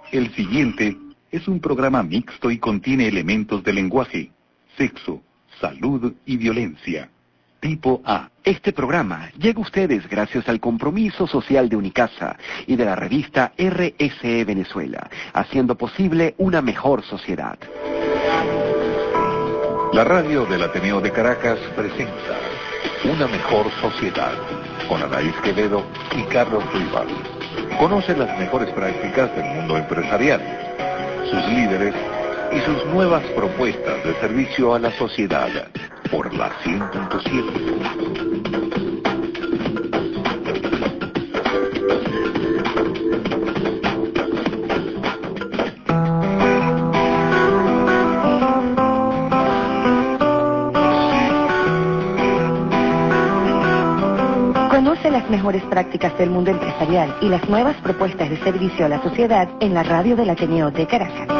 El siguiente es un programa mixto y contiene elementos de lenguaje, sexo, salud y violencia. Tipo A. Este programa llega a ustedes gracias al compromiso social de Unicasa y de la revista RSE Venezuela, haciendo posible una mejor sociedad. La radio del Ateneo de Caracas presenta Una Mejor Sociedad, con Anaís Quevedo y Carlos Ruibal. Conoce las mejores prácticas del mundo empresarial, sus líderes y sus nuevas propuestas de servicio a la sociedad, por la 100.7. Conoce las mejores prácticas del mundo empresarial y las nuevas propuestas de servicio a la sociedad en la radio del Ateneo de Caracas.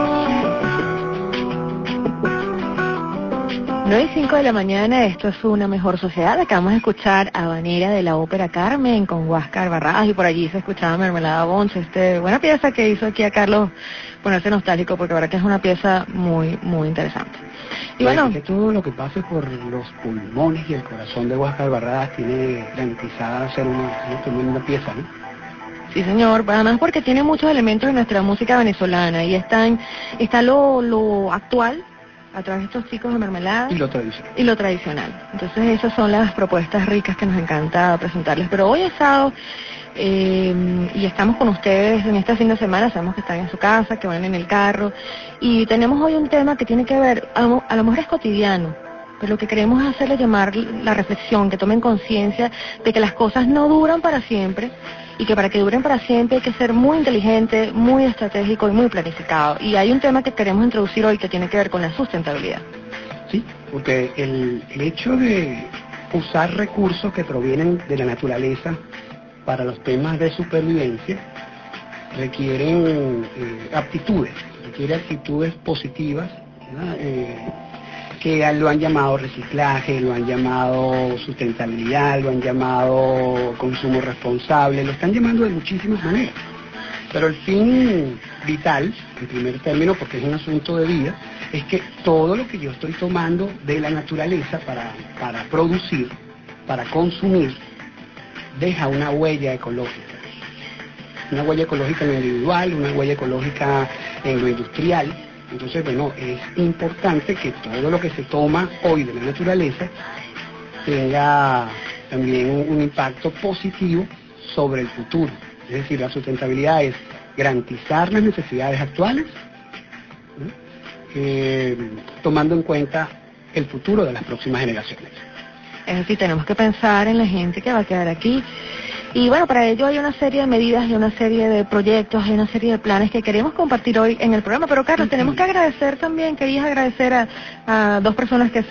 9:05 de la mañana, esto es Una Mejor Sociedad. Acabamos de escuchar Habanera de la Ópera Carmen con Huáscar Barradas y por allí se escuchaba Mermelada Bonce, buena pieza que hizo aquí a Carlos ponerse nostálgico, porque la verdad que es una pieza muy, muy interesante. Y bueno, que todo lo que pase por los pulmones y el corazón de Huáscar Barradas tiene garantizada ser una tremenda pieza, ¿no? Sí, señor, además porque tiene muchos elementos de nuestra música venezolana y está lo actual a través de estos chicos de Mermelada. Y lo tradicional. Entonces esas son las propuestas ricas que nos encanta presentarles. Pero hoy es sábado y estamos con ustedes en este fin de semana, sabemos que están en su casa, que van en el carro, y tenemos hoy un tema que tiene que ver, a lo mejor es cotidiano, pero lo que queremos es hacerle llamar la reflexión, que tomen conciencia de que las cosas no duran para siempre, y que para que duren para siempre hay que ser muy inteligente, muy estratégico y muy planificado. Y hay un tema que queremos introducir hoy que tiene que ver con la sustentabilidad. Sí, porque el hecho de usar recursos que provienen de la naturaleza para los temas de supervivencia requieren requiere actitudes positivas, ¿verdad? Que lo han llamado reciclaje, lo han llamado sustentabilidad, lo han llamado consumo responsable, lo están llamando de muchísimas maneras. Pero el fin vital, en primer término, porque es un asunto de vida, es que todo lo que yo estoy tomando de la naturaleza para producir, para consumir, deja una huella ecológica. Una huella ecológica en lo individual, una huella ecológica en lo industrial. Entonces, bueno, es importante que todo lo que se toma hoy de la naturaleza tenga también un impacto positivo sobre el futuro. Es decir, la sustentabilidad es garantizar las necesidades actuales, tomando en cuenta el futuro de las próximas generaciones. Es decir, tenemos que pensar en la gente que va a quedar aquí. Y bueno, para ello hay una serie de medidas y una serie de proyectos y una serie de planes que queremos compartir hoy en el programa. Pero Carlos, tenemos que agradecer también, querías agradecer a dos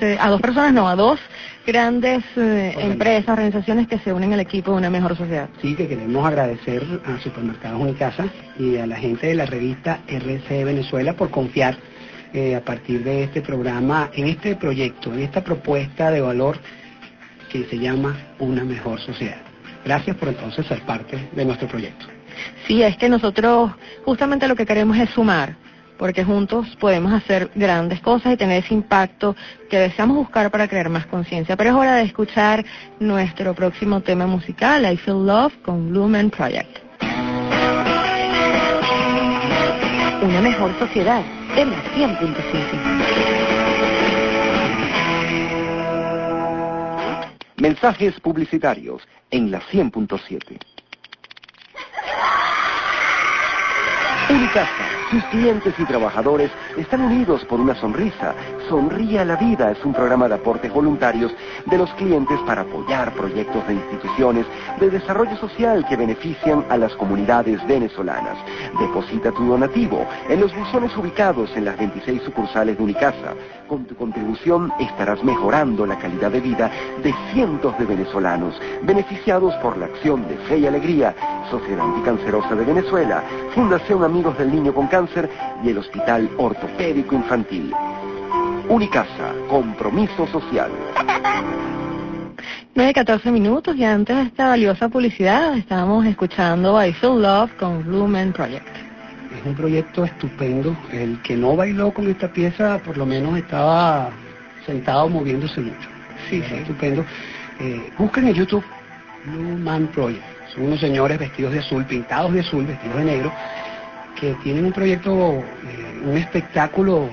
grandes empresas, organizaciones que se unen al equipo de Una Mejor Sociedad. Sí, que queremos agradecer a Supermercados Unicasa y a la gente de la revista RSE Venezuela por confiar a partir de este programa, en este proyecto, en esta propuesta de valor que se llama Una Mejor Sociedad. Gracias por entonces ser parte de nuestro proyecto. Sí, es que nosotros justamente lo que queremos es sumar, porque juntos podemos hacer grandes cosas y tener ese impacto que deseamos buscar para crear más conciencia. Pero es hora de escuchar nuestro próximo tema musical, I Feel Love, con Blue Man Project. Una Mejor Sociedad, en la 100.7. Mensajes publicitarios en la 100.7. Unicasa, sus clientes y trabajadores están unidos por una sonrisa. Sonríe a la vida es un programa de aportes voluntarios de los clientes para apoyar proyectos de instituciones de desarrollo social que benefician a las comunidades venezolanas. Deposita tu donativo en los buzones ubicados en las 26 sucursales de Unicasa. Con tu contribución estarás mejorando la calidad de vida de cientos de venezolanos, beneficiados por la acción de Fe y Alegría, Sociedad Anticancerosa de Venezuela, Fundación Amigos del Niño con Cáncer y el Hospital Ortopédico Infantil. Unicasa, compromiso social. 9:14 minutos y antes de esta valiosa publicidad estábamos escuchando I Feel Love con Blue Man Project. Es un proyecto estupendo. El que no bailó con esta pieza, por lo menos estaba sentado moviéndose mucho. Sí, sí. Estupendo. Busquen en YouTube Blue Man Project. Son unos señores vestidos de azul, pintados de azul, vestidos de negro, que tienen un proyecto, un espectáculo,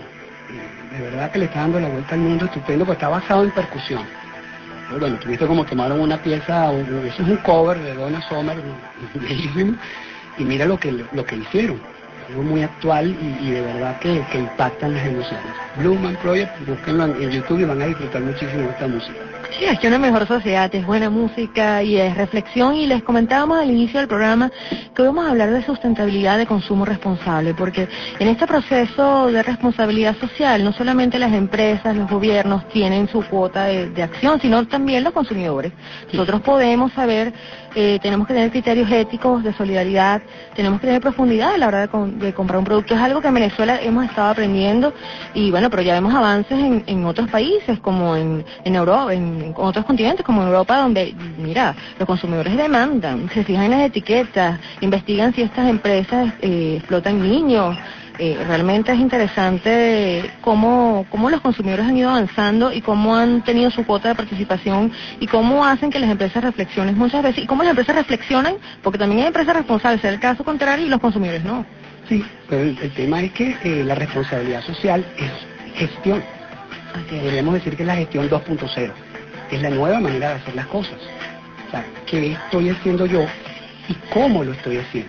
de verdad que le está dando la vuelta al mundo, estupendo, porque está basado en percusión. Pero bueno, tuviste como tomaron una pieza, eso es un cover de Donna Summer, bellísimo, y mira lo que hicieron. Algo muy actual y de verdad que impactan las emociones. Blue Man Project, búsquenlo en YouTube y van a disfrutar muchísimo de esta música. Sí, es que una mejor sociedad es buena música y es reflexión, y les comentábamos al inicio del programa que hoy vamos a hablar de sustentabilidad, de consumo responsable, porque en este proceso de responsabilidad social no solamente las empresas, los gobiernos tienen su cuota de acción, sino también los consumidores. Nosotros podemos saber, tenemos que tener criterios éticos de solidaridad, tenemos que tener profundidad a la hora de comprar un producto. Es algo que en Venezuela hemos estado aprendiendo y bueno, pero ya vemos avances en otros países como en Europa, en otros continentes como en Europa, donde, mira, los consumidores demandan, se fijan en las etiquetas, investigan si estas empresas explotan niños. Realmente es interesante cómo los consumidores han ido avanzando y cómo han tenido su cuota de participación y cómo hacen que las empresas reflexionen muchas veces, y cómo las empresas reflexionan, porque también hay empresas responsables, es el caso contrario, y los consumidores no. Sí, pero el tema es que la responsabilidad social es gestión. Podríamos decir que es la gestión 2.0. Es la nueva manera de hacer las cosas. O sea, ¿qué estoy haciendo yo y cómo lo estoy haciendo?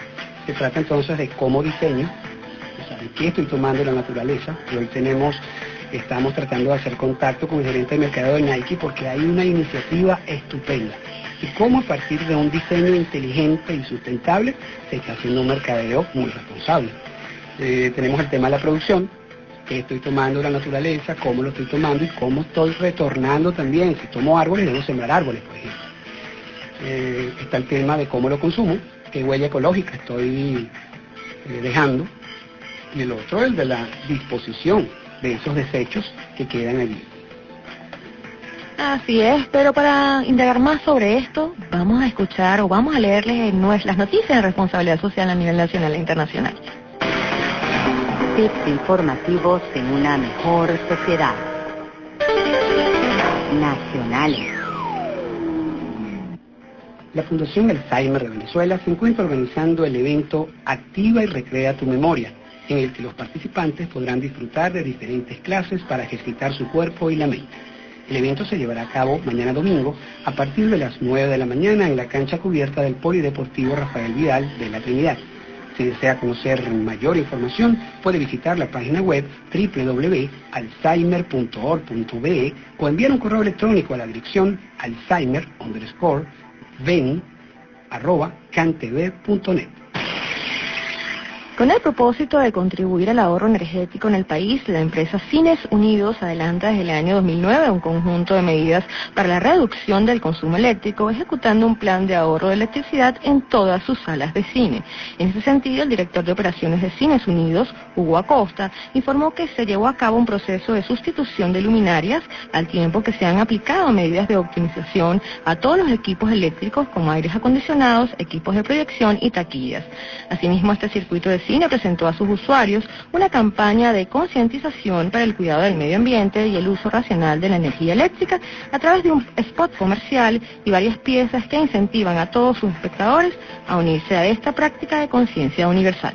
Se trata entonces de cómo diseño, o sea, de qué estoy tomando de la naturaleza. Y hoy estamos tratando de hacer contacto con el gerente de mercadeo de Nike porque hay una iniciativa estupenda. Y cómo a partir de un diseño inteligente y sustentable se está haciendo un mercadeo muy responsable. Tenemos el tema de la producción. ¿Qué estoy tomando de la naturaleza? ¿Cómo lo estoy tomando? Y cómo estoy retornando también. Si tomo árboles, debo sembrar árboles, por ejemplo. Está el tema de cómo lo consumo, qué huella ecológica estoy dejando. Y el otro, el de la disposición de esos desechos que quedan allí. Así es, pero para indagar más sobre esto, vamos a escuchar o vamos a leerles las noticias de responsabilidad social a nivel nacional e internacional. Tips informativos en una mejor sociedad. Nacionales. La Fundación Alzheimer de Venezuela se encuentra organizando el evento Activa y Recrea tu Memoria, en el que los participantes podrán disfrutar de diferentes clases para ejercitar su cuerpo y la mente. El evento se llevará a cabo mañana domingo a partir de las 9 de la mañana en la cancha cubierta del Polideportivo Rafael Vidal de la Trinidad. Si desea conocer mayor información, puede visitar la página web www.alzheimer.org.be o enviar un correo electrónico a la dirección alzheimer_ven@cantv.net. Con el propósito de contribuir al ahorro energético en el país, la empresa Cines Unidos adelanta desde el año 2009 un conjunto de medidas para la reducción del consumo eléctrico, ejecutando un plan de ahorro de electricidad en todas sus salas de cine. En ese sentido, el director de operaciones de Cines Unidos, Hugo Acosta, informó que se llevó a cabo un proceso de sustitución de luminarias, al tiempo que se han aplicado medidas de optimización a todos los equipos eléctricos como aires acondicionados, equipos de proyección y taquillas. Asimismo, este circuito de cine presentó a sus usuarios una campaña de concientización para el cuidado del medio ambiente y el uso racional de la energía eléctrica a través de un spot comercial y varias piezas que incentivan a todos sus espectadores a unirse a esta práctica de conciencia universal.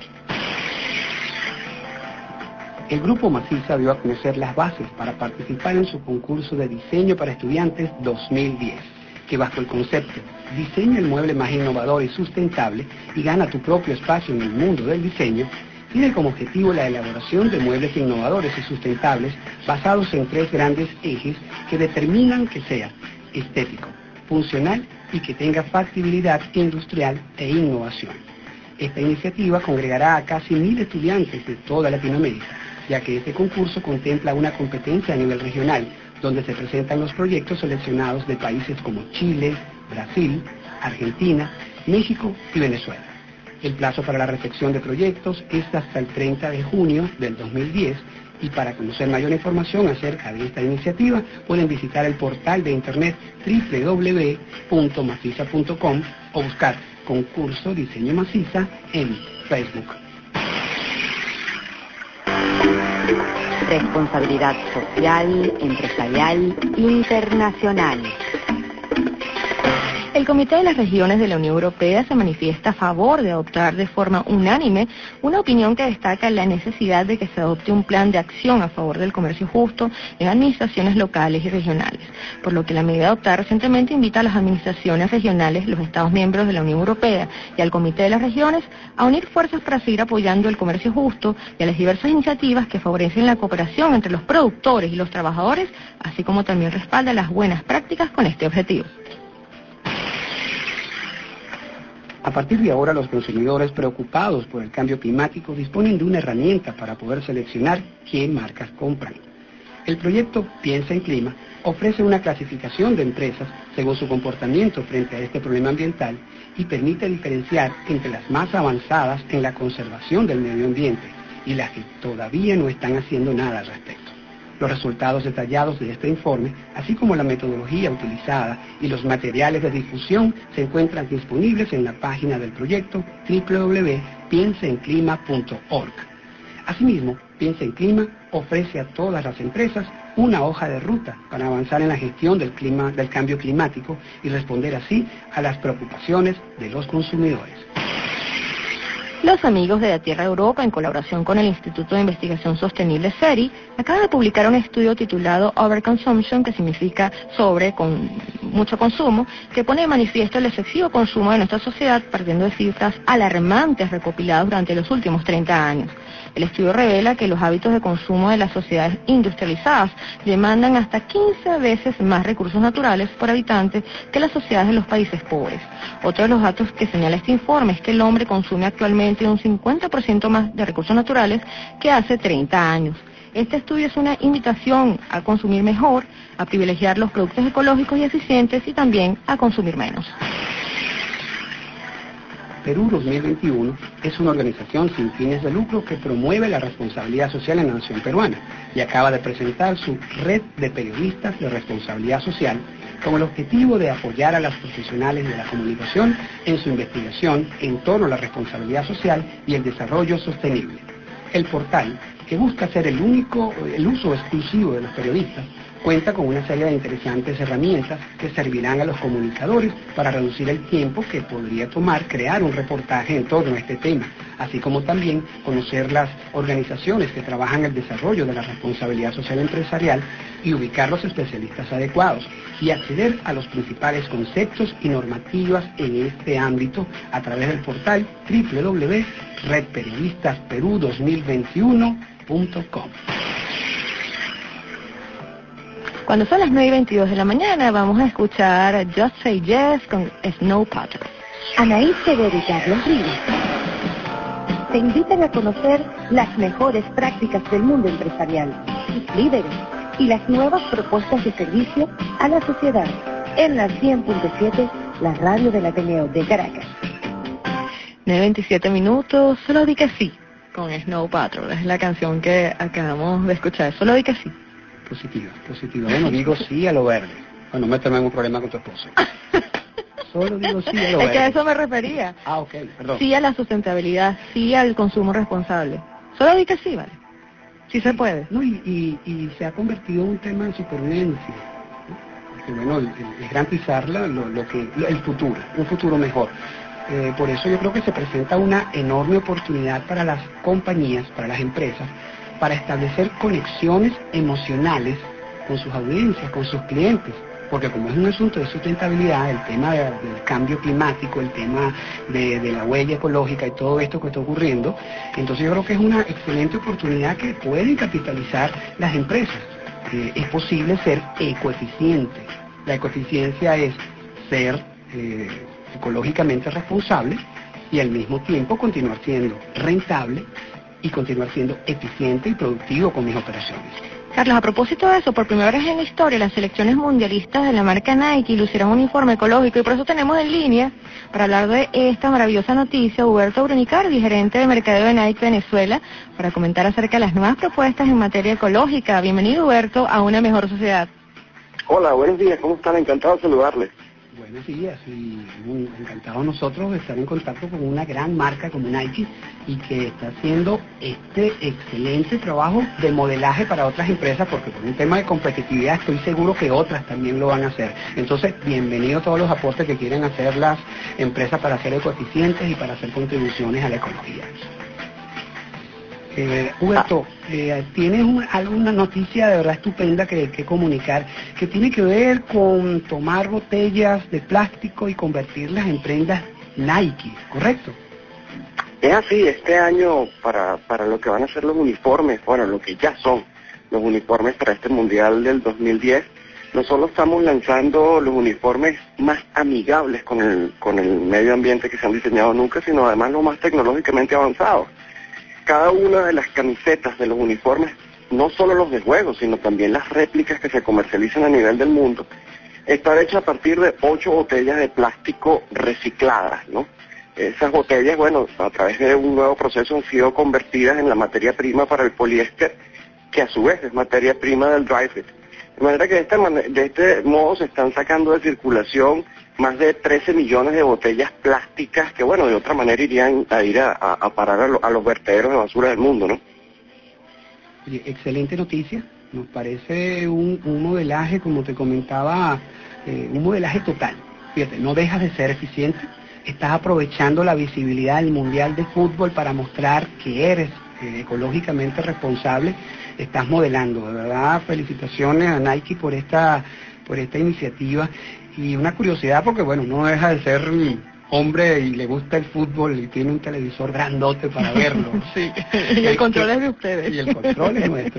El Grupo Maciza dio a conocer las bases para participar en su concurso de diseño para estudiantes 2010, que bajo el concepto Diseña el mueble más innovador y sustentable y gana tu propio espacio en el mundo del diseño, tiene como objetivo la elaboración de muebles innovadores y sustentables basados en 3 grandes ejes que determinan que sea estético, funcional y que tenga factibilidad industrial e innovación. Esta iniciativa congregará a casi 1000 estudiantes de toda Latinoamérica, ya que este concurso contempla una competencia a nivel regional, donde se presentan los proyectos seleccionados de países como Chile, Brasil, Argentina, México y Venezuela. El plazo para la recepción de proyectos es hasta el 30 de junio del 2010 y para conocer mayor información acerca de esta iniciativa pueden visitar el portal de internet www.maciza.com o buscar Concurso Diseño Maciza en Facebook. Responsabilidad social, empresarial, internacional. El Comité de las Regiones de la Unión Europea se manifiesta a favor de adoptar de forma unánime una opinión que destaca la necesidad de que se adopte un plan de acción a favor del comercio justo en administraciones locales y regionales, por lo que la medida adoptada recientemente invita a las administraciones regionales, los Estados miembros de la Unión Europea y al Comité de las Regiones a unir fuerzas para seguir apoyando el comercio justo y a las diversas iniciativas que favorecen la cooperación entre los productores y los trabajadores, así como también respalda las buenas prácticas con este objetivo. A partir de ahora, los consumidores preocupados por el cambio climático disponen de una herramienta para poder seleccionar qué marcas compran. El proyecto Piensa en Clima ofrece una clasificación de empresas según su comportamiento frente a este problema ambiental y permite diferenciar entre las más avanzadas en la conservación del medio ambiente y las que todavía no están haciendo nada al respecto. Los resultados detallados de este informe, así como la metodología utilizada y los materiales de difusión, se encuentran disponibles en la página del proyecto www.piensaenclima.org. Asimismo, Piensa en Clima ofrece a todas las empresas una hoja de ruta para avanzar en la gestión del cambio climático y responder así a las preocupaciones de los consumidores. Los amigos de la Tierra Europa, en colaboración con el Instituto de Investigación Sostenible CERI, acaban de publicar un estudio titulado Overconsumption, que significa con mucho consumo, que pone de manifiesto el excesivo consumo de nuestra sociedad partiendo de cifras alarmantes recopiladas durante los últimos 30 años. El estudio revela que los hábitos de consumo de las sociedades industrializadas demandan hasta 15 veces más recursos naturales por habitante que las sociedades de los países pobres. Otro de los datos que señala este informe es que el hombre consume actualmente un 50% más de recursos naturales que hace 30 años. Este estudio es una invitación a consumir mejor, a privilegiar los productos ecológicos y eficientes y también a consumir menos. Perú 2021 es una organización sin fines de lucro que promueve la responsabilidad social en la nación peruana y acaba de presentar su Red de Periodistas de Responsabilidad Social con el objetivo de apoyar a las profesionales de la comunicación en su investigación en torno a la responsabilidad social y el desarrollo sostenible. El portal, que busca ser el uso exclusivo de los periodistas, cuenta con una serie de interesantes herramientas que servirán a los comunicadores para reducir el tiempo que podría tomar crear un reportaje en torno a este tema, así como también conocer las organizaciones que trabajan el desarrollo de la responsabilidad social empresarial y ubicar los especialistas adecuados y acceder a los principales conceptos y normativas en este ámbito a través del portal www.redperiodistasperú2021.com. Cuando son las 9:22 de la mañana, vamos a escuchar Just Say Yes con Snow Patrol. Anaís Quevedo y Carlos Rivas te invitan a conocer las mejores prácticas del mundo empresarial, sus líderes y las nuevas propuestas de servicio a la sociedad en la 100.7, la radio del Ateneo de Caracas. 9:27 minutos, solo di que sí, con Snow Patrol. Es la canción que acabamos de escuchar, solo di que sí. Positiva. Bueno, digo sí a lo verde. Bueno, méteme en un problema con tu esposo. Solo digo sí a lo verde. Es que a eso me refería. Ah, ok, perdón. Sí a la sustentabilidad, sí al consumo responsable. Solo di que sí, ¿vale? Sí se puede. No, y se ha convertido en un tema de supervivencia. Porque, bueno, es garantizarla el futuro, un futuro mejor. Por eso yo creo que se presenta una enorme oportunidad para las compañías, para las empresas, para establecer conexiones emocionales con sus audiencias, con sus clientes, porque como es un asunto de sustentabilidad, el tema del cambio climático, el tema de la huella ecológica y todo esto que está ocurriendo, entonces yo creo que es una excelente oportunidad que pueden capitalizar las empresas. Es posible ser ecoeficiente. La ecoeficiencia es ser ecológicamente responsable y al mismo tiempo continuar siendo rentable y continuar siendo eficiente y productivo con mis operaciones. Carlos, a propósito de eso, por primera vez en la historia, las selecciones mundialistas de la marca Nike lucirán un uniforme ecológico y por eso tenemos en línea, para hablar de esta maravillosa noticia, Huberto Brunicardi, gerente de mercadeo de Nike Venezuela, para comentar acerca de las nuevas propuestas en materia ecológica. Bienvenido, Huberto, a Una Mejor Sociedad. Hola, buenos días, ¿cómo están? Encantado de saludarles. Buenos días y muy encantados nosotros de estar en contacto con una gran marca como Nike y que está haciendo este excelente trabajo de modelaje para otras empresas, porque por un tema de competitividad estoy seguro que otras también lo van a hacer. Entonces, bienvenidos todos los aportes que quieren hacer las empresas para ser ecoeficientes y para hacer contribuciones a la ecología. Huberto, tienes alguna noticia de verdad estupenda que comunicar, que tiene que ver con tomar botellas de plástico y convertirlas en prendas Nike, ¿correcto? Es así, este año para lo que van a ser los uniformes, bueno, lo que ya son los uniformes para este Mundial del 2010, no solo estamos lanzando los uniformes más amigables con el medio ambiente que se han diseñado nunca, sino además los más tecnológicamente avanzados. Cada una de las camisetas de los uniformes, no solo los de juego, sino también las réplicas que se comercializan a nivel del mundo, están hechas a partir de 8 botellas de plástico recicladas, ¿no? Esas botellas, bueno, a través de un nuevo proceso han sido convertidas en la materia prima para el poliéster, que a su vez es materia prima del dry fit. De manera que de este modo se están sacando de circulación más de 13 millones de botellas plásticas que, bueno, de otra manera irían a ir a parar a los vertederos de basura del mundo, ¿no? Oye, excelente noticia. Nos parece un modelaje, como te comentaba, un modelaje total. Fíjate, no dejas de ser eficiente, estás aprovechando la visibilidad del Mundial de Fútbol para mostrar que eres ecológicamente responsable, estás modelando. De verdad, felicitaciones a Nike por esta iniciativa. Y una curiosidad, porque bueno, no deja de ser hombre y le gusta el fútbol y tiene un televisor grandote para verlo. Sí, y el control es de ustedes. Y el control es nuestro.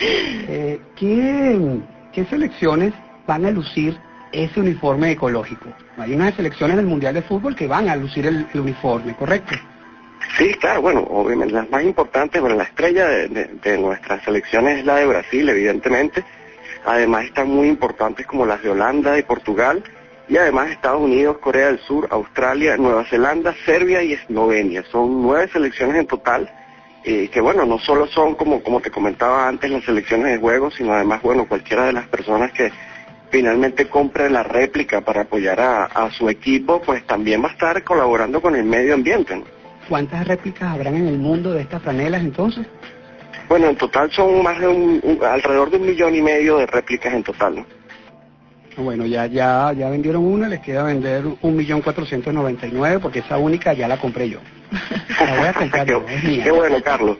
¿Qué selecciones van a lucir ese uniforme ecológico? Hay unas selecciones del Mundial de Fútbol que van a lucir el uniforme, ¿correcto? Sí, claro, bueno, obviamente las más importantes, bueno, la estrella de nuestras selecciones es la de Brasil, evidentemente. Además están muy importantes como las de Holanda y Portugal, y además Estados Unidos, Corea del Sur, Australia, Nueva Zelanda, Serbia y Eslovenia. Son 9 selecciones en total, que bueno, no solo son como te comentaba antes las selecciones de juego, sino además, bueno, cualquiera de las personas que finalmente compre la réplica para apoyar a su equipo, pues también va a estar colaborando con el medio ambiente, ¿no? ¿Cuántas réplicas habrán en el mundo de estas franelas entonces? Bueno, en total son más de alrededor de 1,5 millones de réplicas en total, ¿no? Bueno, ya vendieron una, les queda vender 1.499.000, porque esa única ya la compré yo. La voy a comprar yo, es mía. Qué bueno, Carlos.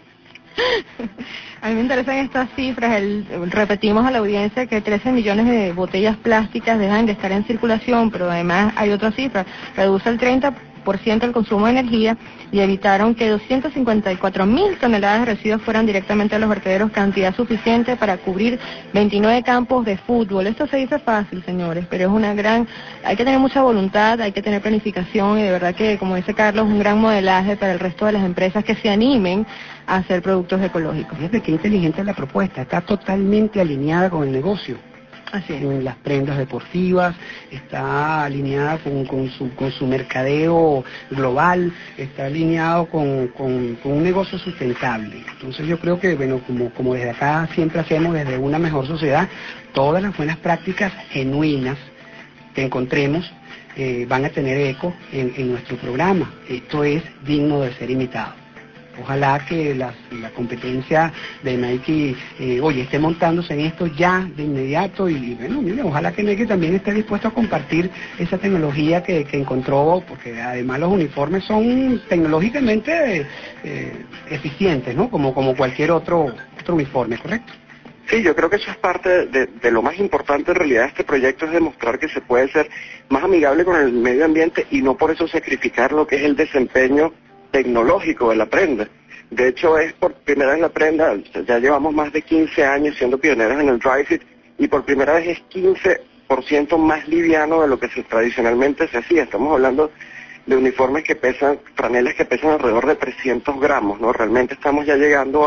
A mí me interesan estas cifras. Repetimos a la audiencia que 13 millones de botellas plásticas dejan de estar en circulación, pero además hay otra cifra, reduce el 30% el consumo de energía y evitaron que 254.000 toneladas de residuos fueran directamente a los vertederos, cantidad suficiente para cubrir 29 campos de fútbol. Esto se dice fácil, señores, pero es hay que tener mucha voluntad, hay que tener planificación y de verdad que, como dice Carlos, un gran modelaje para el resto de las empresas que se animen a hacer productos ecológicos. Fíjate qué inteligente es la propuesta, está totalmente alineada con el negocio. Así es. En las prendas deportivas, está alineada con su mercadeo global, está alineado con un negocio sustentable. Entonces yo creo que, bueno, como desde acá siempre hacemos desde una mejor sociedad, todas las buenas prácticas genuinas que encontremos van a tener eco en nuestro programa. Esto es digno de ser imitado. Ojalá que la competencia de Nike, esté montándose en esto ya de inmediato y bueno, mire, ojalá que Nike también esté dispuesto a compartir esa tecnología que encontró, porque además los uniformes son tecnológicamente eficientes, ¿no? Como cualquier otro uniforme, ¿correcto? Sí, yo creo que eso es parte de lo más importante en realidad de este proyecto, es demostrar que se puede ser más amigable con el medio ambiente y no por eso sacrificar lo que es el desempeño tecnológico de la prenda. De hecho, es por primera vez la prenda, ya llevamos más de 15 años siendo pioneros en el dry fit y por primera vez es 15% más liviano de lo que tradicionalmente se hacía. Estamos hablando de uniformes que pesan, franelas que pesan alrededor de 300 gramos, ¿no? Realmente estamos ya llegando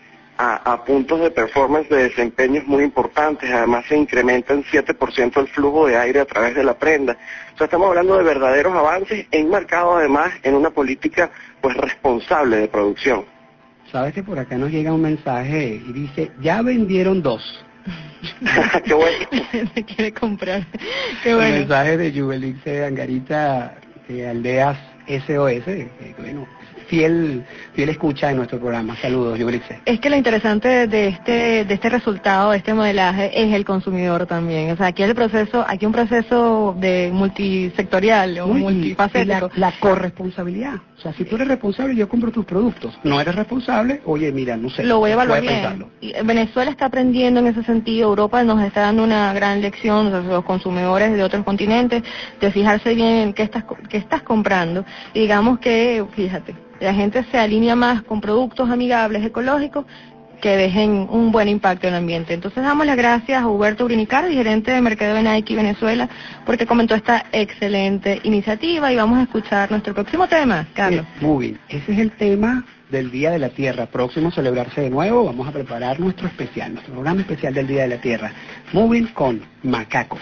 a puntos de performance, de desempeños muy importantes. Además se incrementa en 7% el flujo de aire a través de la prenda. O sea, estamos hablando de verdaderos avances enmarcados además en una política pues responsable de producción. Sabes que por acá nos llega un mensaje y dice, ya vendieron 2. Qué bueno. Se quiere comprar. Qué bueno. El mensaje de Juvelix de Angarita, de Aldeas SOS, bueno, fiel escucha de nuestro programa. Saludos, Juvelix. Es que lo interesante de este resultado, de este modelaje, es el consumidor también. O sea, aquí un proceso de multisectorial o multifacético. La corresponsabilidad. O sea, si tú eres responsable, yo compro tus productos. No eres responsable, oye, mira, no sé. Lo voy a evaluar bien. Venezuela está aprendiendo en ese sentido. Europa nos está dando una gran lección, o sea, los consumidores de otros continentes, de fijarse bien en qué estás comprando. Y digamos que, fíjate, la gente se alinea más con productos amigables, ecológicos, que dejen un buen impacto en el ambiente. Entonces damos las gracias a Huberto Brinicar, gerente de mercadeo de Nike Venezuela, porque comentó esta excelente iniciativa, y vamos a escuchar nuestro próximo tema, Carlos. Muy bien, ese es el tema del Día de la Tierra, próximo a celebrarse de nuevo. Vamos a preparar nuestro programa especial del Día de la Tierra. Moving con Macaco.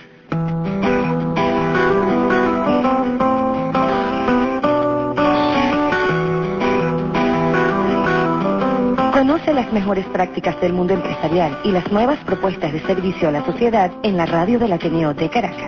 Conoce las mejores prácticas del mundo empresarial y las nuevas propuestas de servicio a la sociedad en la radio del Ateneo de Caracas.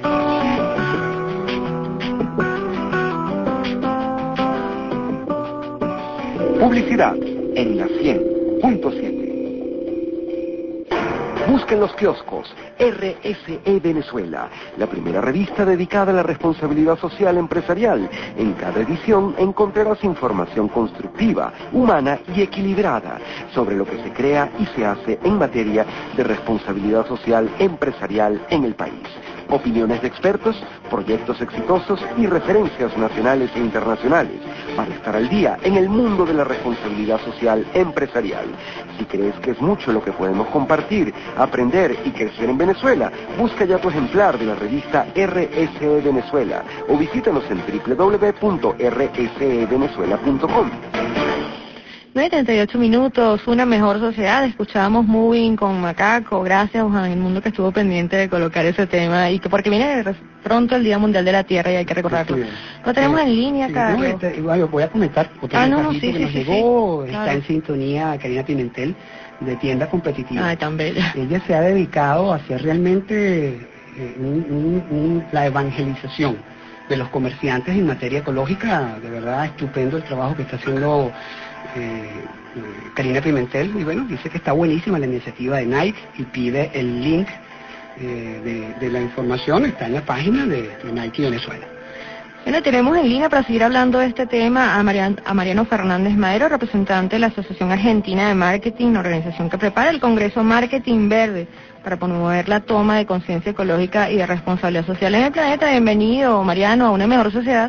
Publicidad en la 100.7. Busca en los kioscos RSE Venezuela, la primera revista dedicada a la responsabilidad social empresarial. En cada edición encontrarás información constructiva, humana y equilibrada sobre lo que se crea y se hace en materia de responsabilidad social empresarial en el país. Opiniones de expertos, proyectos exitosos y referencias nacionales e internacionales para estar al día en el mundo de la responsabilidad social empresarial. Si crees que es mucho lo que podemos compartir, aprender y crecer en Venezuela, busca ya tu ejemplar de la revista RSE Venezuela o visítanos en www.rsevenezuela.com. 9:38 minutos, una mejor sociedad. Escuchábamos Moving con Macaco. Gracias, Juan el Mundo, que estuvo pendiente de colocar ese tema, y que porque viene pronto el Día Mundial de la Tierra y hay que recordarlo. Lo tenemos en línea, Carlos. Igual voy a comentar otro mensajito que nos llegó. Está claro. En sintonía Karina Pimentel, de Tienda Competitiva. Ay, tan bella. Ella se ha dedicado a hacer realmente la evangelización de los comerciantes en materia ecológica. De verdad, estupendo el trabajo que está haciendo Karina Pimentel, y bueno, dice que está buenísima la iniciativa de Nike y pide el link de la información. Está en la página de Nike Venezuela. Bueno, tenemos en línea para seguir hablando de este tema a Mariano Fernández Madero, representante de la Asociación Argentina de Marketing, organización que prepara el Congreso Marketing Verde para promover la toma de conciencia ecológica y de responsabilidad social en el planeta. Bienvenido, Mariano, a Una Mejor Sociedad.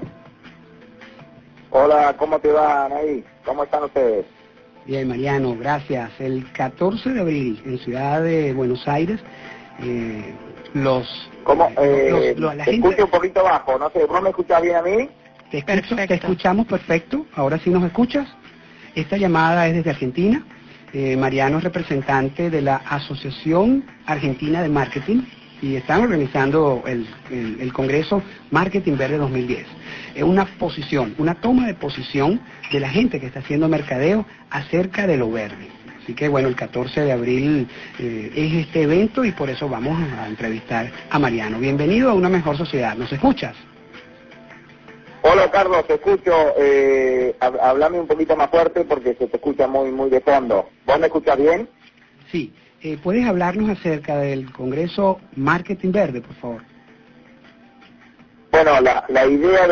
Hola, ¿cómo te va, Anaí? ¿Cómo están ustedes? Bien, Mariano, gracias. El 14 de abril, en Ciudad de Buenos Aires, te escucho un poquito bajo, no sé, ¿vos me escuchás bien a mí? Te escuchamos perfecto. Ahora sí nos escuchas. Esta llamada es desde Argentina. Mariano es representante de la Asociación Argentina de Marketing y están organizando el Congreso Marketing Verde 2010. Es una toma de posición de la gente que está haciendo mercadeo acerca de lo verde. Así que bueno, el 14 de abril es este evento y por eso vamos a entrevistar a Mariano. Bienvenido a Una Mejor Sociedad. ¿Nos escuchas? Hola, Carlos, te escucho. Háblame un poquito más fuerte porque se te escucha muy de fondo. ¿Vos me escuchas bien? Sí. ¿Puedes hablarnos acerca del Congreso Marketing Verde, por favor? Bueno, la idea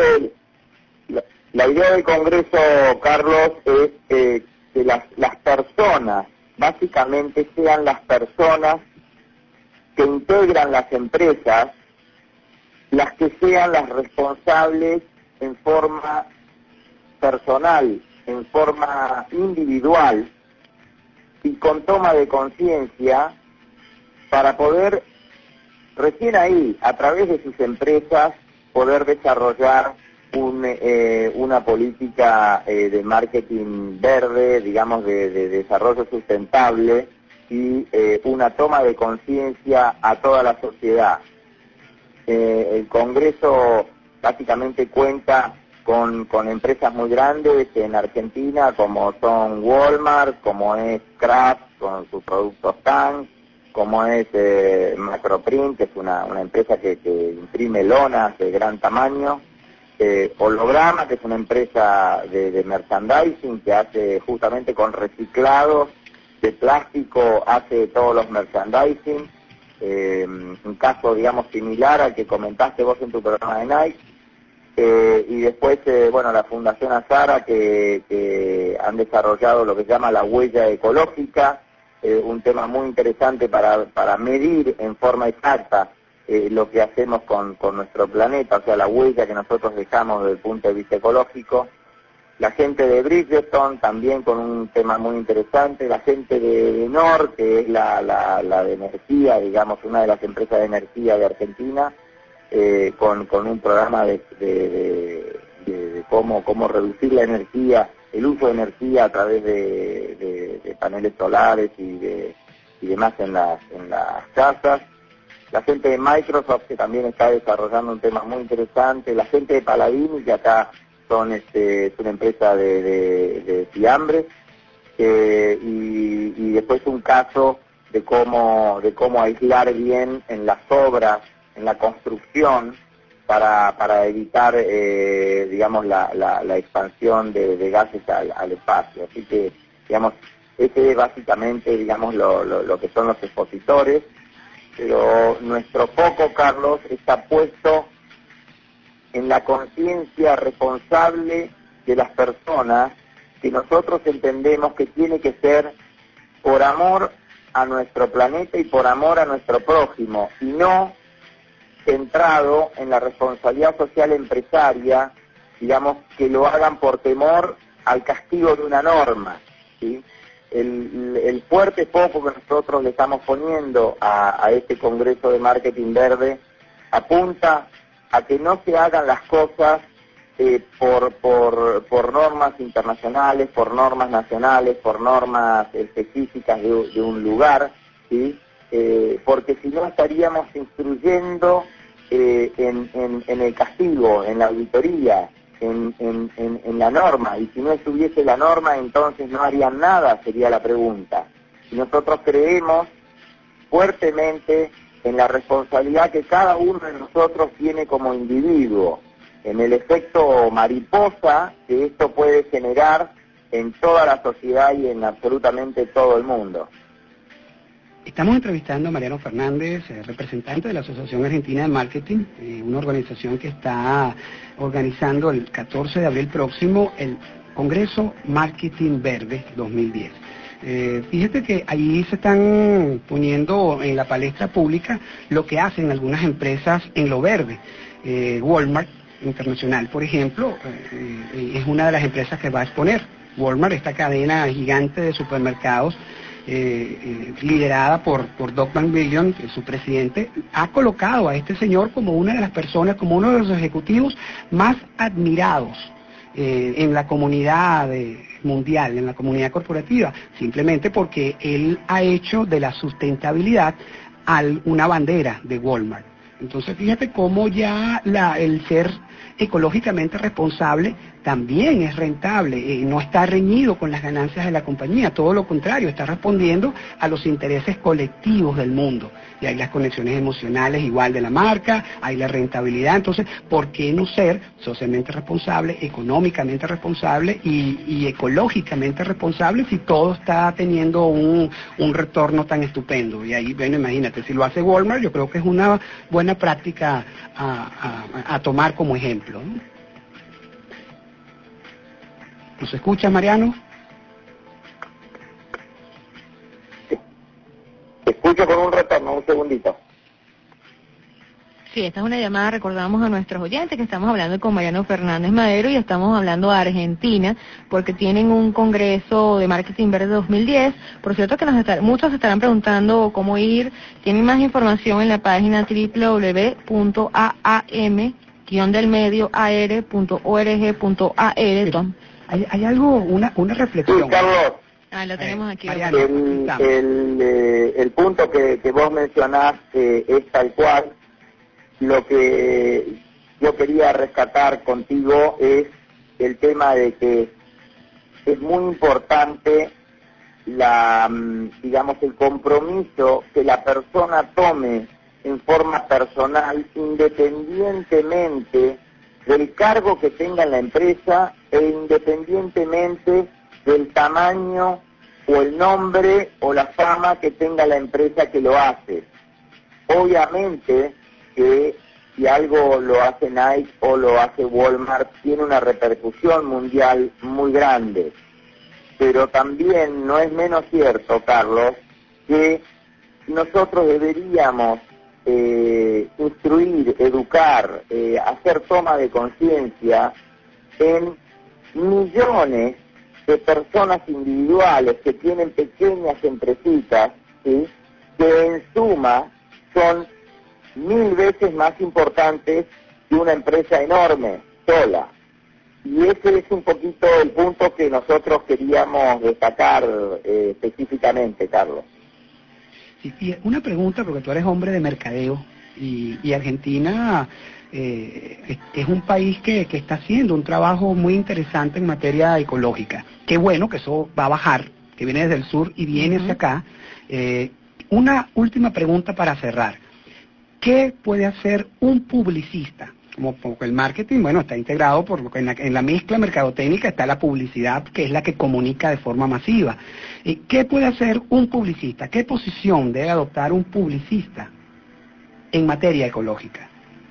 del Congreso, Carlos, es que las personas, básicamente sean las personas que integran las empresas, las que sean las responsables en forma personal, en forma individual y con toma de conciencia, para poder recién ahí, a través de sus empresas, poder desarrollar una política de marketing verde, digamos, de desarrollo sustentable y una toma de conciencia a toda la sociedad. El Congreso básicamente cuenta con empresas muy grandes en Argentina, como son Walmart, como es Kraft con sus productos TAN, como es Macroprint, que es una empresa que imprime lonas de gran tamaño, Holograma, que es una empresa de merchandising que hace justamente con reciclados de plástico, hace todos los merchandising, un caso, digamos, similar al que comentaste vos en tu programa de Nike, y después, la Fundación Azara, que han desarrollado lo que se llama la huella ecológica, un tema muy interesante para medir en forma exacta lo que hacemos con nuestro planeta, o sea, la huella que nosotros dejamos desde el punto de vista ecológico. La gente de Bridgestone también con un tema muy interesante, la gente de Enor, que es la de energía, digamos, una de las empresas de energía de Argentina, con un programa de cómo reducir la energía, el uso de energía a través de paneles solares y demás en las casas. La gente de Microsoft, que también está desarrollando un tema muy interesante, la gente de Paladini, que acá es una empresa de fiambres, y después un caso de cómo aislar bien en las obras, en la construcción, para evitar, digamos, la expansión de gases al espacio. Así que, digamos, ese es básicamente, digamos, lo que son los expositores, pero nuestro foco, Carlos, está puesto en la conciencia responsable de las personas, que nosotros entendemos que tiene que ser por amor a nuestro planeta y por amor a nuestro prójimo, y no centrado en la responsabilidad social empresaria, digamos, que lo hagan por temor al castigo de una norma, ¿sí? El fuerte foco que nosotros le estamos poniendo a este Congreso de Marketing Verde apunta a que no se hagan las cosas por normas internacionales, por normas nacionales, por normas específicas de un lugar, ¿sí? Porque si no estaríamos instruyendo en el castigo, en la auditoría, en la norma, y si no estuviese la norma, entonces no harían nada, sería la pregunta. Y nosotros creemos fuertemente en la responsabilidad que cada uno de nosotros tiene como individuo, en el efecto mariposa que esto puede generar en toda la sociedad y en absolutamente todo el mundo. Estamos entrevistando a Mariano Fernández, representante de la Asociación Argentina de Marketing, una organización que está organizando el 14 de abril próximo el Congreso Marketing Verde 2010. Fíjate que ahí se están poniendo en la palestra pública lo que hacen algunas empresas en lo verde. Walmart Internacional, por ejemplo, es una de las empresas que va a exponer. Walmart, esta cadena gigante de supermercados, liderada por Doug McMillon, su presidente, ha colocado a este señor como una de las personas, como uno de los ejecutivos más admirados en la comunidad mundial, en la comunidad corporativa, simplemente porque él ha hecho de la sustentabilidad una bandera de Walmart. Entonces fíjate cómo ya el ser ecológicamente responsable también es rentable, no está reñido con las ganancias de la compañía, todo lo contrario, está respondiendo a los intereses colectivos del mundo. Y hay las conexiones emocionales igual de la marca, hay la rentabilidad. Entonces, ¿por qué no ser socialmente responsable, económicamente responsable y ecológicamente responsable si todo está teniendo un retorno tan estupendo? Y ahí, bueno, imagínate, si lo hace Walmart, yo creo que es una buena práctica a tomar como ejemplo, ¿no? ¿Nos escuchas, Mariano? Te escucho con un retorno, un segundito. Sí, esta es una llamada, recordamos a nuestros oyentes que estamos hablando con Mariano Fernández Madero y estamos hablando de Argentina porque tienen un congreso de Marketing Verde 2010. Por cierto que muchos se estarán preguntando cómo ir. Tienen más información en la página www.am-delmedioar.org.ar. Hay algo, una reflexión. Sí, Carlos. Lo tenemos aquí. El punto que vos mencionás es tal cual. Lo que yo quería rescatar contigo es el tema de que es muy importante digamos, el compromiso que la persona tome en forma personal, independientemente del cargo que tenga en la empresa e independientemente del tamaño o el nombre o la fama que tenga la empresa que lo hace. Obviamente que si algo lo hace Nike o lo hace Walmart, tiene una repercusión mundial muy grande. Pero también no es menos cierto, Carlos, que nosotros deberíamos instruir, educar, hacer toma de conciencia en millones de personas individuales que tienen pequeñas empresitas, ¿sí?, que en suma son 1000 veces más importantes que una empresa enorme, sola. Y ese es un poquito el punto que nosotros queríamos destacar específicamente, Carlos. Y una pregunta, porque tú eres hombre de mercadeo, y Argentina es un país que está haciendo un trabajo muy interesante en materia ecológica. Qué bueno que eso va a bajar, que viene desde el sur y viene hacia acá. Una última pregunta para cerrar. ¿Qué puede hacer un publicista? Como el marketing, bueno, está integrado porque en la mezcla mercadotécnica está la publicidad, que es la que comunica de forma masiva. ¿Qué puede hacer un publicista? ¿Qué posición debe adoptar un publicista en materia ecológica?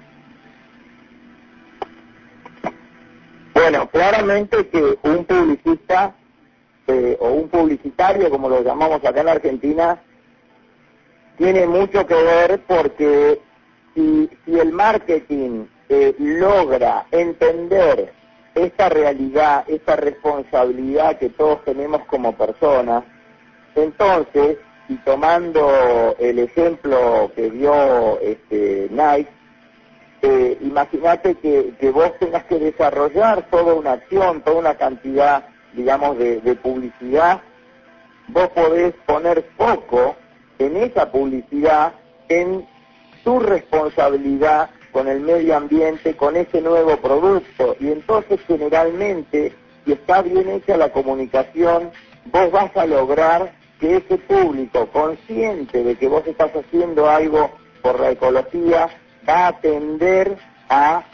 Bueno, claramente que un publicista o un publicitario, como lo llamamos acá en Argentina, tiene mucho que ver, porque si el marketing logra entender esta realidad, esta responsabilidad que todos tenemos como personas, entonces, y tomando el ejemplo que dio Nike, imagínate que vos tengas que desarrollar toda una acción, toda una cantidad, digamos, de publicidad. Vos podés poner foco en esa publicidad, en tu responsabilidad con el medio ambiente, con ese nuevo producto, y entonces generalmente, si está bien hecha la comunicación, vos vas a lograr que ese público, consciente de que vos estás haciendo algo por la ecología, va a tender a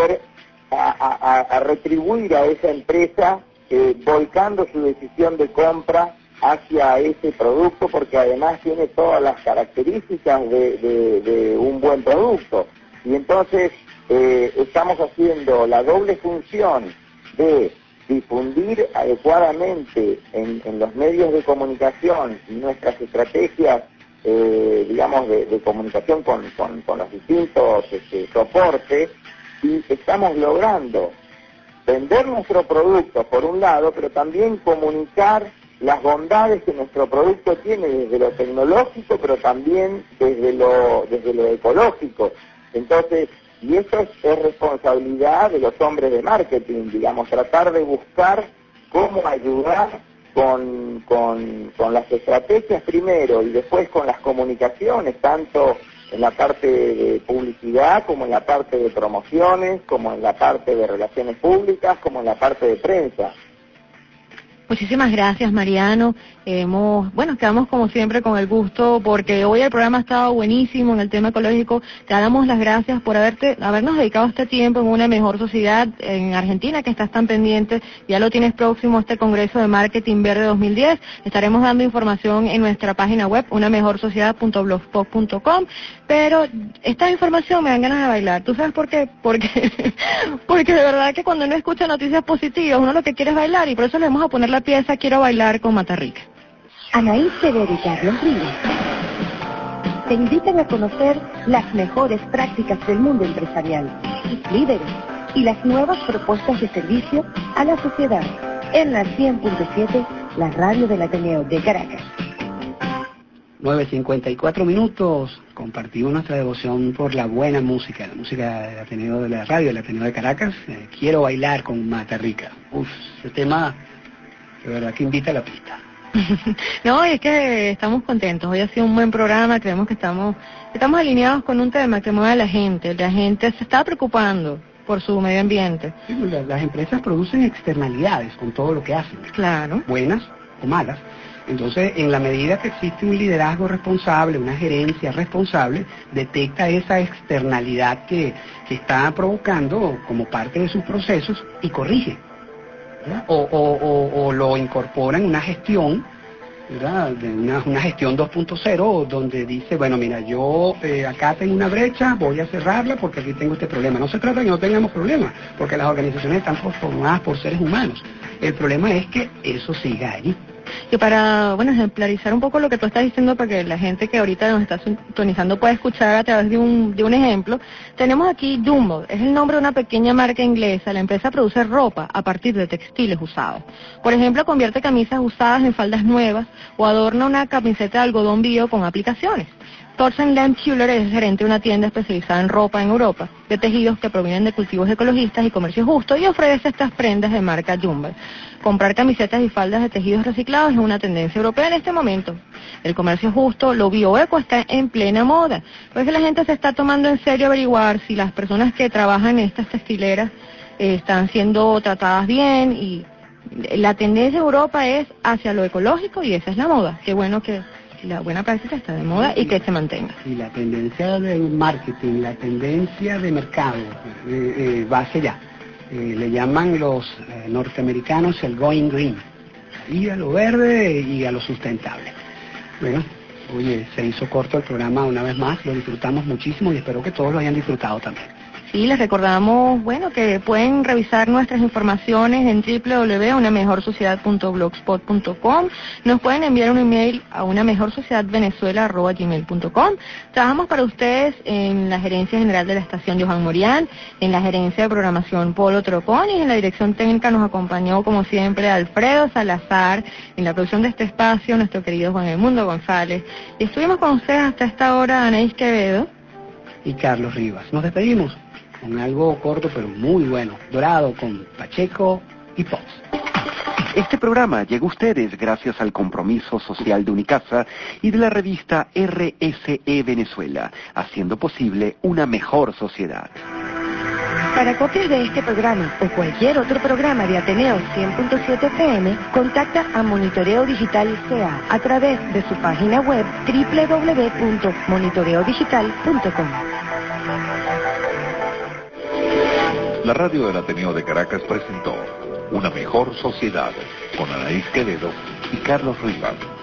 retribuir a esa empresa, volcando su decisión de compra hacia ese producto, porque además tiene todas las características de un buen producto. Y entonces estamos haciendo la doble función de difundir adecuadamente en los medios de comunicación nuestras estrategias, digamos, de comunicación con los distintos soportes, y estamos logrando vender nuestro producto por un lado, pero también comunicar las bondades que nuestro producto tiene desde lo tecnológico, pero también desde lo ecológico. Entonces, y eso es responsabilidad de los hombres de marketing, digamos, tratar de buscar cómo ayudar con las estrategias primero y después con las comunicaciones, tanto en la parte de publicidad, como en la parte de promociones, como en la parte de relaciones públicas, como en la parte de prensa. Muchísimas gracias, Mariano. Quedamos como siempre con el gusto, porque hoy el programa ha estado buenísimo en el tema ecológico. Te damos las gracias por habernos dedicado este tiempo en una mejor sociedad en Argentina, que estás tan pendiente. Ya lo tienes próximo, este Congreso de Marketing Verde 2010. Estaremos dando información en nuestra página web, unamejorsociedad.blogspot.com. Pero esta información me dan ganas de bailar. ¿Tú sabes por qué? Porque de verdad que cuando uno escucha noticias positivas, uno lo que quiere es bailar, y por eso le vamos a poner la pieza Quiero Bailar con Mata Rica. Anaís Severo y Carlos Rivas te invitan a conocer las mejores prácticas del mundo empresarial, sus líderes y las nuevas propuestas de servicio a la sociedad en la 100.7, la radio del Ateneo de Caracas. 9:54, compartimos nuestra devoción por la buena música, la música del Ateneo de la radio, del Ateneo de Caracas. Quiero Bailar con Mata Rica. Ese tema de verdad que invita a la pista. No, es que estamos contentos. Hoy ha sido un buen programa. Creemos que estamos alineados con un tema que mueve a la gente. La gente se está preocupando por su medio ambiente. Sí, las empresas producen externalidades con todo lo que hacen. Claro. Buenas o malas. Entonces, en la medida que existe un liderazgo responsable, una gerencia responsable, detecta esa externalidad que está provocando como parte de sus procesos y corrige, ¿verdad? O lo incorpora en una gestión, ¿verdad? De una gestión 2.0, donde dice, bueno, mira, yo acá tengo una brecha, voy a cerrarla porque aquí tengo este problema. No se trata de que no tengamos problemas, porque las organizaciones están formadas por seres humanos. El problema es que eso siga allí. Y para, ejemplarizar un poco lo que tú estás diciendo, para que la gente que ahorita nos está sintonizando pueda escuchar a través de un ejemplo, tenemos aquí Jumbo, es el nombre de una pequeña marca inglesa. La empresa produce ropa a partir de textiles usados. Por ejemplo, convierte camisas usadas en faldas nuevas o adorna una camiseta de algodón bio con aplicaciones. Thorsten Lehmkuhler es gerente de una tienda especializada en ropa en Europa, de tejidos que provienen de cultivos ecologistas y comercio justo, y ofrece estas prendas de marca Jumbo. Comprar camisetas y faldas de tejidos reciclados es una tendencia europea en este momento. El comercio justo, lo bioeco, está en plena moda. Pues la gente se está tomando en serio averiguar si las personas que trabajan en estas textileras están siendo tratadas bien, y la tendencia en Europa es hacia lo ecológico, y esa es la moda. Qué bueno que la buena práctica está de moda y que se mantenga. Y la tendencia del marketing, la tendencia de mercado va hacia allá. Le llaman los norteamericanos el going green, y a lo verde y a lo sustentable. Bueno, oye, se hizo corto el programa una vez más, lo disfrutamos muchísimo y espero que todos lo hayan disfrutado también. Sí, les recordamos, que pueden revisar nuestras informaciones en www.unamejorsociedad.blogspot.com. Nos pueden enviar un email a unamejorsociedadvenezuela@gmail.com. Trabajamos para ustedes en la gerencia general de la estación Johan Morián, en la gerencia de programación Polo Tropón, y en la dirección técnica nos acompañó como siempre Alfredo Salazar, en la producción de este espacio nuestro querido Juan Edmundo González. Y estuvimos con ustedes hasta esta hora Anaís Quevedo y Carlos Rivas. Nos despedimos con algo corto pero muy bueno, Dorado, con Pacheco y Pops. Este programa llegó a ustedes gracias al compromiso social de Unicasa y de la revista RSE Venezuela, haciendo posible una mejor sociedad. Para copias de este programa o cualquier otro programa de Ateneo 100.7 FM, contacta a Monitoreo Digital CA a través de su página web www.monitoreodigital.com. La radio del Ateneo de Caracas presentó Una Mejor Sociedad con Anaís Quevedo y Carlos Rivas.